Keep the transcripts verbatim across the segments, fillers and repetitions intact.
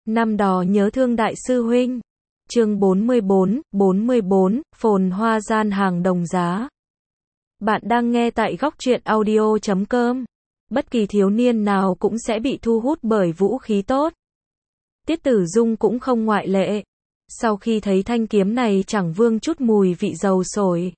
Năm đó nhớ thương đại sư huynh. Chương bốn mươi bốn, bốn mươi bốn, phồn hoa gian hàng đồng giá. Bạn đang nghe tại góc truyện audio chấm com. Bất kỳ thiếu niên nào cũng sẽ bị thu hút bởi vũ khí tốt. Tiết Tử Dung cũng không ngoại lệ. Sau khi thấy thanh kiếm này chẳng vương chút mùi vị dầu sồi,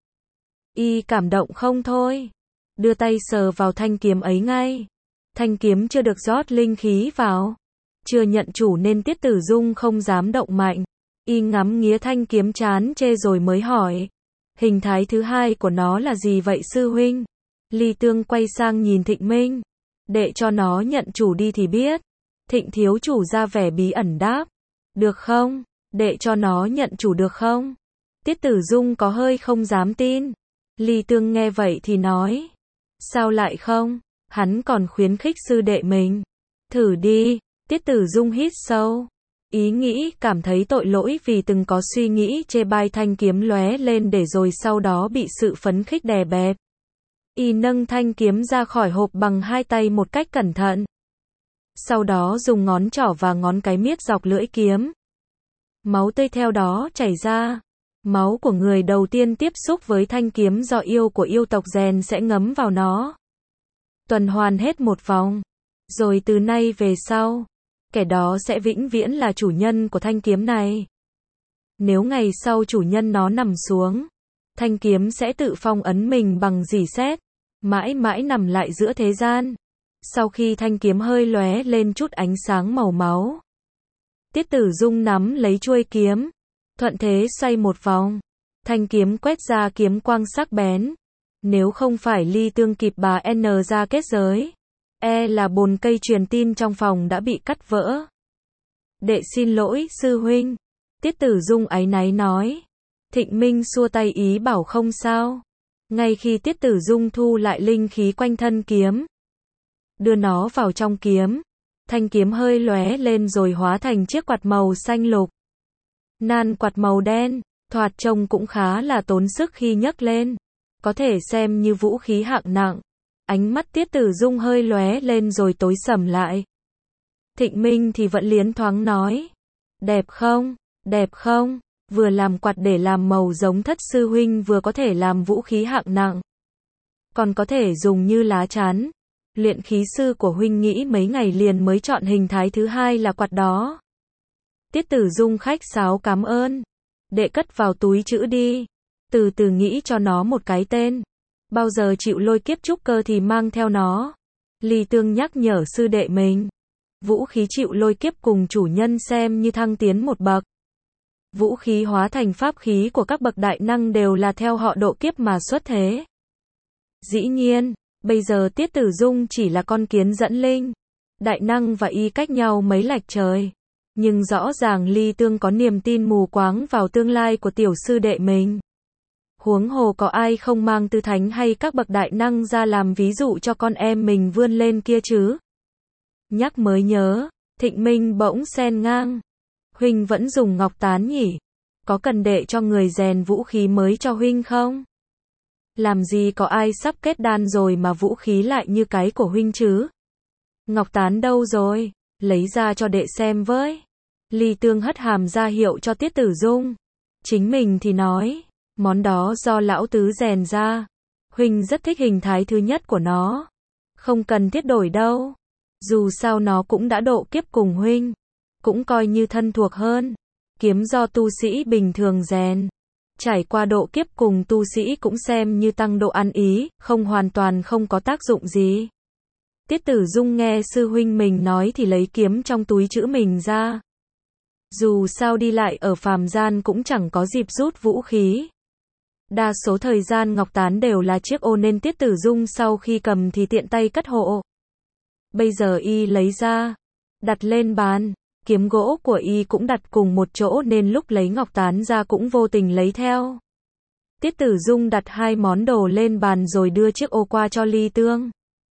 y cảm động không thôi. Đưa tay sờ vào thanh kiếm ấy ngay. Thanh kiếm chưa được rót linh khí vào, chưa nhận chủ nên Tiết Tử Dung không dám động mạnh. Y ngắm nghía thanh kiếm chán chê rồi mới hỏi. Hình thái thứ hai của nó là gì vậy sư huynh? Ly Tương quay sang nhìn Thịnh Minh. Để cho nó nhận chủ đi thì biết. Thịnh thiếu chủ ra vẻ bí ẩn đáp. Được không? Để cho nó nhận chủ được không? Tiết Tử Dung có hơi không dám tin. Ly Tương nghe vậy thì nói. Sao lại không? Hắn còn khuyến khích sư đệ mình. Thử đi. Tiết Tử Dung hít sâu. Ý nghĩ cảm thấy tội lỗi vì từng có suy nghĩ chê bai thanh kiếm lóe lên để rồi sau đó bị sự phấn khích đè bẹp. Y nâng thanh kiếm ra khỏi hộp bằng hai tay một cách cẩn thận. Sau đó dùng ngón trỏ và ngón cái miết dọc lưỡi kiếm. Máu tươi theo đó chảy ra. Máu của người đầu tiên tiếp xúc với thanh kiếm do yêu của yêu tộc rèn sẽ ngấm vào nó. Tuần hoàn hết một vòng. Rồi từ nay về sau, kẻ đó sẽ vĩnh viễn là chủ nhân của thanh kiếm này. Nếu ngày sau chủ nhân nó nằm xuống, thanh kiếm sẽ tự phong ấn mình bằng rỉ sét, mãi mãi nằm lại giữa thế gian. Sau khi thanh kiếm hơi lóe lên chút ánh sáng màu máu, Tiết Tử Dung nắm lấy chuôi kiếm, thuận thế xoay một vòng. Thanh kiếm quét ra kiếm quang sắc bén. Nếu không phải Ly Tương kịp bà N ra kết giới, e là bồn cây truyền tin trong phòng đã bị cắt vỡ. Đệ xin lỗi sư huynh. Tiết Tử Dung áy náy nói. Thịnh Minh xua tay ý bảo không sao. Ngay khi Tiết Tử Dung thu lại linh khí quanh thân kiếm, đưa nó vào trong kiếm, thanh kiếm hơi lóe lên rồi hóa thành chiếc quạt màu xanh lục. Nan quạt màu đen, thoạt trông cũng khá là tốn sức khi nhấc lên, có thể xem như vũ khí hạng nặng. Ánh mắt Tiết Tử Dung hơi lóe lên rồi tối sầm lại. Thịnh Minh thì vẫn liến thoáng nói. Đẹp không? Đẹp không? Vừa làm quạt để làm màu giống Thất sư huynh, vừa có thể làm vũ khí hạng nặng, còn có thể dùng như lá chắn. Luyện khí sư của huynh nghĩ mấy ngày liền mới chọn hình thái thứ hai là quạt đó. Tiết Tử Dung khách sáo cảm ơn. Đệ cất vào túi trữ đi. Từ từ nghĩ cho nó một cái tên. Bao giờ chịu lôi kiếp trúc cơ thì mang theo nó. Ly Tương nhắc nhở sư đệ mình. Vũ khí chịu lôi kiếp cùng chủ nhân xem như thăng tiến một bậc. Vũ khí hóa thành pháp khí của các bậc đại năng đều là theo họ độ kiếp mà xuất thế. Dĩ nhiên, bây giờ Tiết Tử Dung chỉ là con kiến dẫn linh. Đại năng và y cách nhau mấy lạch trời. Nhưng rõ ràng Ly Tương có niềm tin mù quáng vào tương lai của tiểu sư đệ mình. Huống hồ có ai không mang tư thánh hay các bậc đại năng ra làm ví dụ cho con em mình vươn lên kia chứ? Nhắc mới nhớ, Thịnh Minh bỗng xen ngang. Huynh vẫn dùng ngọc tán nhỉ? Có cần đệ cho người rèn vũ khí mới cho huynh không? Làm gì có ai sắp kết đan rồi mà vũ khí lại như cái của huynh chứ? Ngọc tán đâu rồi? Lấy ra cho đệ xem với. Ly Tương hất hàm ra hiệu cho Tiết Tử Dung. Chính mình thì nói. Món đó do lão tứ rèn ra. Huynh rất thích hình thái thứ nhất của nó. Không cần thiết đổi đâu. Dù sao nó cũng đã độ kiếp cùng huynh. Cũng coi như thân thuộc hơn. Kiếm do tu sĩ bình thường rèn. Trải qua độ kiếp cùng tu sĩ cũng xem như tăng độ ăn ý, không hoàn toàn không có tác dụng gì. Tiết Tử Dung nghe sư huynh mình nói thì lấy kiếm trong túi trữ mình ra. Dù sao đi lại ở phàm gian cũng chẳng có dịp rút vũ khí. Đa số thời gian ngọc tán đều là chiếc ô nên Tiết Tử Dung sau khi cầm thì tiện tay cất hộ. Bây giờ y lấy ra, đặt lên bàn, kiếm gỗ của y cũng đặt cùng một chỗ nên lúc lấy ngọc tán ra cũng vô tình lấy theo. Tiết Tử Dung đặt hai món đồ lên bàn rồi đưa chiếc ô qua cho Ly Tương.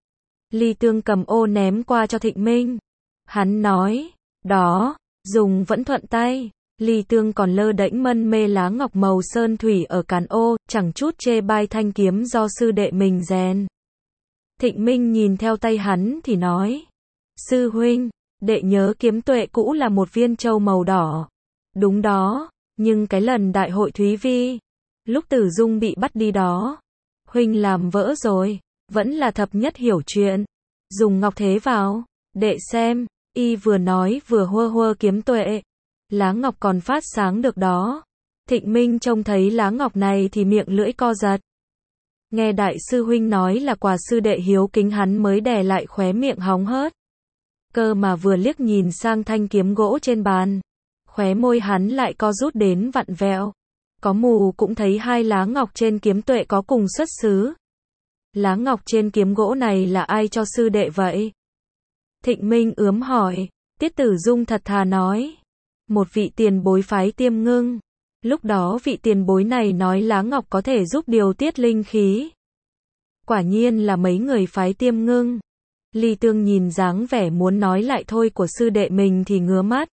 Ly Tương cầm ô ném qua cho Thịnh Minh. Hắn nói, đó, dùng vẫn thuận tay. Ly Tương còn lơ đễnh mân mê lá ngọc màu sơn thủy ở cán ô, chẳng chút chê bai thanh kiếm do sư đệ mình rèn. Thịnh Minh nhìn theo tay hắn thì nói, sư huynh, đệ nhớ kiếm tuệ cũ là một viên châu màu đỏ. Đúng đó, nhưng cái lần đại hội Thúy Vi, lúc Tử Dung bị bắt đi đó, huynh làm vỡ rồi, vẫn là thập nhất hiểu chuyện. Dùng ngọc thế vào, đệ xem, y vừa nói vừa hua hua kiếm tuệ. Lá ngọc còn phát sáng được đó. Thịnh Minh trông thấy lá ngọc này thì miệng lưỡi co giật. Nghe đại sư huynh nói là quà sư đệ hiếu kính hắn mới đè lại khóe miệng hóng hớt. Cơ mà vừa liếc nhìn sang thanh kiếm gỗ trên bàn, khóe môi hắn lại co rút đến vặn vẹo. Có mù cũng thấy hai lá ngọc trên kiếm tuệ có cùng xuất xứ. Lá ngọc trên kiếm gỗ này là ai cho sư đệ vậy? Thịnh Minh ướm hỏi. Tiết Tử Dung thật thà nói. Một vị tiền bối phái Tiêm Ngưng. Lúc đó vị tiền bối này nói lá ngọc có thể giúp điều tiết linh khí. Quả nhiên là mấy người phái Tiêm Ngưng. Ly Tương nhìn dáng vẻ muốn nói lại thôi của sư đệ mình thì ngứa mắt.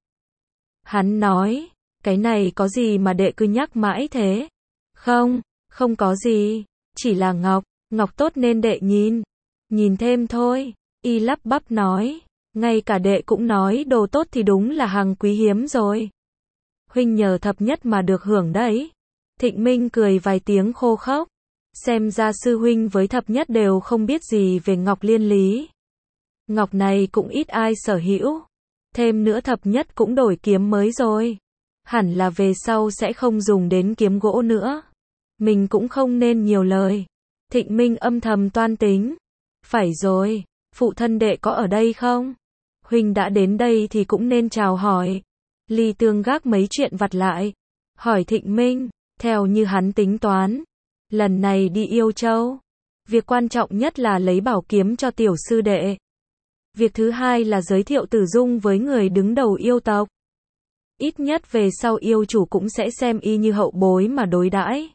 Hắn nói, cái này có gì mà đệ cứ nhắc mãi thế? Không, không có gì, chỉ là ngọc, ngọc tốt nên đệ nhìn. Nhìn thêm thôi, y lắp bắp nói, ngay cả đệ cũng nói đồ tốt thì đúng là hàng quý hiếm rồi. Huynh nhờ thập nhất mà được hưởng đấy. Thịnh Minh cười vài tiếng khô khốc. Xem ra sư huynh với thập nhất đều không biết gì về ngọc liên lý. Ngọc này cũng ít ai sở hữu. Thêm nữa thập nhất cũng đổi kiếm mới rồi. Hẳn là về sau sẽ không dùng đến kiếm gỗ nữa. Mình cũng không nên nhiều lời. Thịnh Minh âm thầm toan tính. Phải rồi, phụ thân đệ có ở đây không? Huynh đã đến đây thì cũng nên chào hỏi. Ly Tương gác mấy chuyện vặt lại. Hỏi Thịnh Minh, theo như hắn tính toán. Lần này đi Yêu Châu. Việc quan trọng nhất là lấy bảo kiếm cho tiểu sư đệ. Việc thứ hai là giới thiệu Tử Dung với người đứng đầu yêu tộc. Ít nhất về sau yêu chủ cũng sẽ xem y như hậu bối mà đối đãi.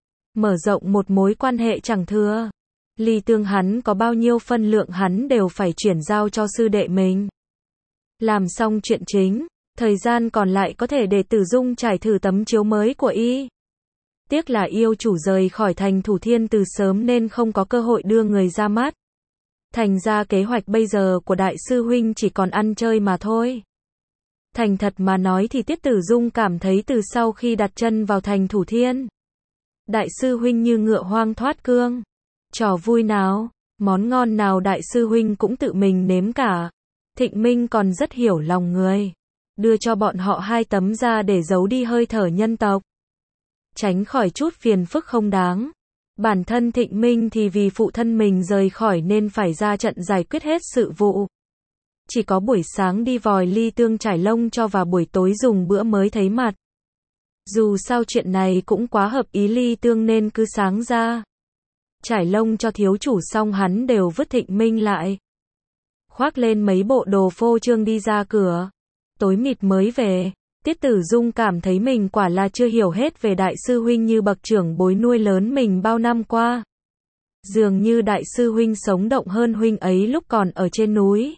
Mở rộng một mối quan hệ chẳng thừa. Ly Tương hắn có bao nhiêu phân lượng hắn đều phải chuyển giao cho sư đệ mình. Làm xong chuyện chính, thời gian còn lại có thể để Tử Dung trải thử tấm chiếu mới của y. Tiếc là yêu chủ rời khỏi thành Thủ Thiên từ sớm nên không có cơ hội đưa người ra mắt. Thành ra kế hoạch bây giờ của đại sư huynh chỉ còn ăn chơi mà thôi. Thành thật mà nói thì Tiết Tử Dung cảm thấy từ sau khi đặt chân vào thành Thủ Thiên, đại sư huynh như ngựa hoang thoát cương. Trò vui nào, món ngon nào đại sư huynh cũng tự mình nếm cả. Thịnh Minh còn rất hiểu lòng người. Đưa cho bọn họ hai tấm da để giấu đi hơi thở nhân tộc. Tránh khỏi chút phiền phức không đáng. Bản thân Thịnh Minh thì vì phụ thân mình rời khỏi nên phải ra trận giải quyết hết sự vụ. Chỉ có buổi sáng đi vòi Ly Tương trải lông cho và buổi tối dùng bữa mới thấy mặt. Dù sao chuyện này cũng quá hợp ý Ly Tương nên cứ sáng ra. Trải lông cho thiếu chủ xong hắn đều vứt Thịnh Minh lại. Khoác lên mấy bộ đồ phô trương đi ra cửa. Tối mịt mới về. Tiết Tử Dung cảm thấy mình quả là chưa hiểu hết về đại sư huynh như bậc trưởng bối nuôi lớn mình bao năm qua. Dường như đại sư huynh sống động hơn huynh ấy lúc còn ở trên núi.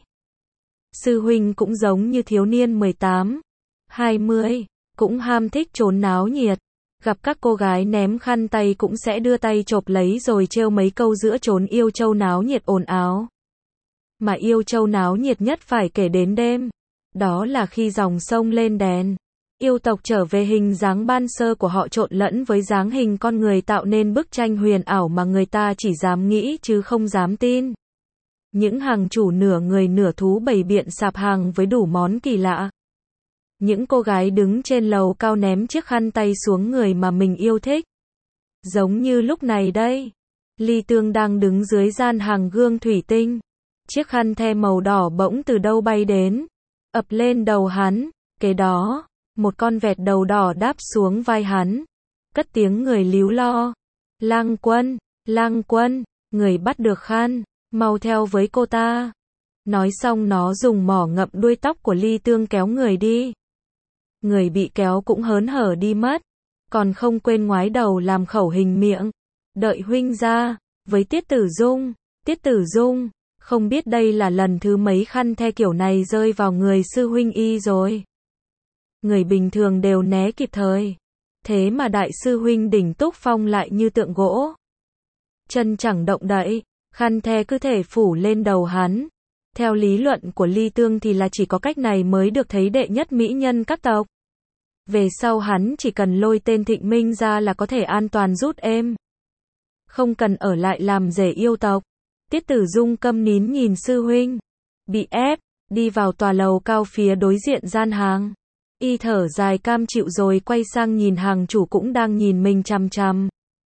Sư huynh cũng giống như thiếu niên mười tám, hai mươi, cũng ham thích trốn náo nhiệt. Gặp các cô gái ném khăn tay cũng sẽ đưa tay chộp lấy rồi trêu mấy câu giữa trốn Yêu Châu náo nhiệt ồn ào. Mà Yêu Châu náo nhiệt nhất phải kể đến đêm. Đó là khi dòng sông lên đèn. Yêu tộc trở về hình dáng ban sơ của họ trộn lẫn với dáng hình con người tạo nên bức tranh huyền ảo mà người ta chỉ dám nghĩ chứ không dám tin. Những hàng chủ nửa người nửa thú bày biện sạp hàng với đủ món kỳ lạ. Những cô gái đứng trên lầu cao ném chiếc khăn tay xuống người mà mình yêu thích. Giống như lúc này đây. Ly Tương đang đứng dưới gian hàng gương thủy tinh. Chiếc khăn the màu đỏ bỗng từ đâu bay đến. Ập lên đầu hắn. Kế đó, một con vẹt đầu đỏ đáp xuống vai hắn. Cất tiếng người líu lo. Lang Quân, Lang Quân, người bắt được khăn, mau theo với cô ta. Nói xong nó dùng mỏ ngậm đuôi tóc của Ly Tương kéo người đi. Người bị kéo cũng hớn hở đi mất. Còn không quên ngoái đầu làm khẩu hình miệng. Đợi huynh ra, với Tiết Tử Dung. Tiết Tử Dung, không biết đây là lần thứ mấy khăn the kiểu này rơi vào người sư huynh y rồi. Người bình thường đều né kịp thời. Thế mà đại sư huynh Đỉnh Túc Phong lại như tượng gỗ. Chân chẳng động đậy, khăn the cứ thể phủ lên đầu hắn. Theo lý luận của Ly Tương thì là chỉ có cách này mới được thấy đệ nhất mỹ nhân các tộc. Về sau hắn chỉ cần lôi tên Thịnh Minh ra là có thể an toàn rút êm. Không cần ở lại làm rể yêu tộc. Tiết Tử Dung câm nín nhìn sư huynh. Bị ép, đi vào tòa lầu cao phía đối diện gian hàng. Y thở dài cam chịu rồi quay sang nhìn hàng chủ cũng đang nhìn mình chằm chằm.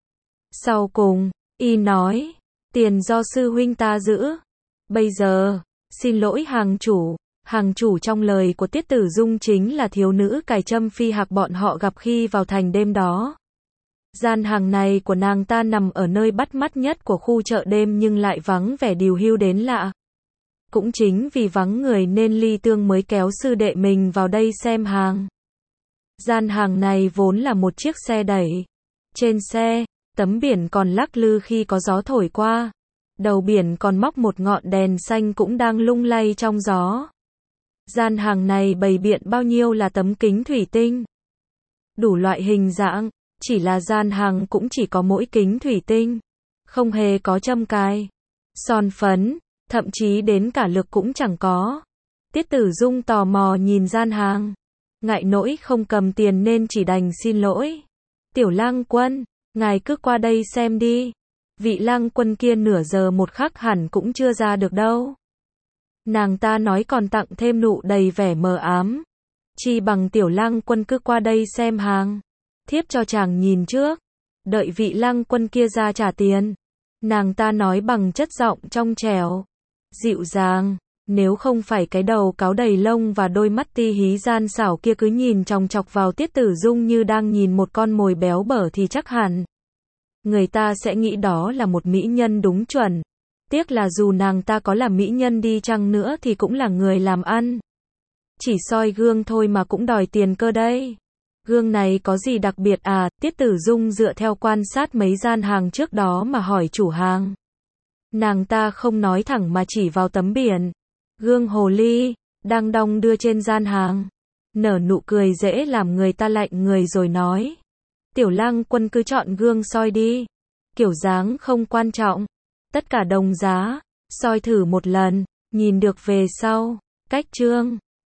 Sau cùng, Y nói, tiền do sư huynh ta giữ. Bây giờ, xin lỗi hàng chủ. Hàng chủ trong lời của Tiết Tử Dung chính là thiếu nữ cài châm phi hạc bọn họ gặp khi vào thành đêm đó. Gian hàng này của nàng ta nằm ở nơi bắt mắt nhất của khu chợ đêm nhưng lại vắng vẻ điều hưu đến lạ. Cũng chính vì vắng người nên Ly Tương mới kéo sư đệ mình vào đây xem hàng. Gian hàng này vốn là một chiếc xe đẩy. Trên xe, tấm biển còn lắc lư khi có gió thổi qua. Đầu biển còn móc một ngọn đèn xanh cũng đang lung lay trong gió. Gian hàng này bày biện bao nhiêu là tấm kính thủy tinh. Đủ loại hình dạng, chỉ là gian hàng cũng chỉ có mỗi kính thủy tinh. Không hề có châm cài, son phấn, thậm chí đến cả lược cũng chẳng có. Tiết Tử Dung tò mò nhìn gian hàng. Ngại nỗi không cầm tiền nên chỉ đành xin lỗi. Tiểu Lang Quân, ngài cứ qua đây xem đi. Vị lang quân kia nửa giờ một khắc hẳn cũng chưa ra được đâu. Nàng ta nói còn tặng thêm nụ đầy vẻ mờ ám. Chi bằng Tiểu Lang Quân cứ qua đây xem hàng. Thiếp cho chàng nhìn trước. Đợi vị lang quân kia ra trả tiền. Nàng ta nói bằng chất giọng trong trẻo, dịu dàng. Nếu không phải cái đầu cáo đầy lông và đôi mắt ti hí gian xảo kia cứ nhìn chòng chọc vào Tiết Tử Dung như đang nhìn một con mồi béo bở thì chắc hẳn người ta sẽ nghĩ đó là một mỹ nhân đúng chuẩn. Tiếc là dù nàng ta có là mỹ nhân đi chăng nữa thì cũng là người làm ăn. Chỉ soi gương thôi mà cũng đòi tiền cơ đấy. Gương này có gì đặc biệt à? Tiết Tử Dung dựa theo quan sát mấy gian hàng trước đó mà hỏi chủ hàng. Nàng ta không nói thẳng mà chỉ vào tấm biển. Gương hồ ly, đang đong đưa trên gian hàng. Nở nụ cười dễ làm người ta lạnh người rồi nói. Tiểu Lang Quân cứ chọn gương soi đi. Kiểu dáng không quan trọng. Tất cả đồng giá. Soi thử một lần, nhìn được về sau. Cách chương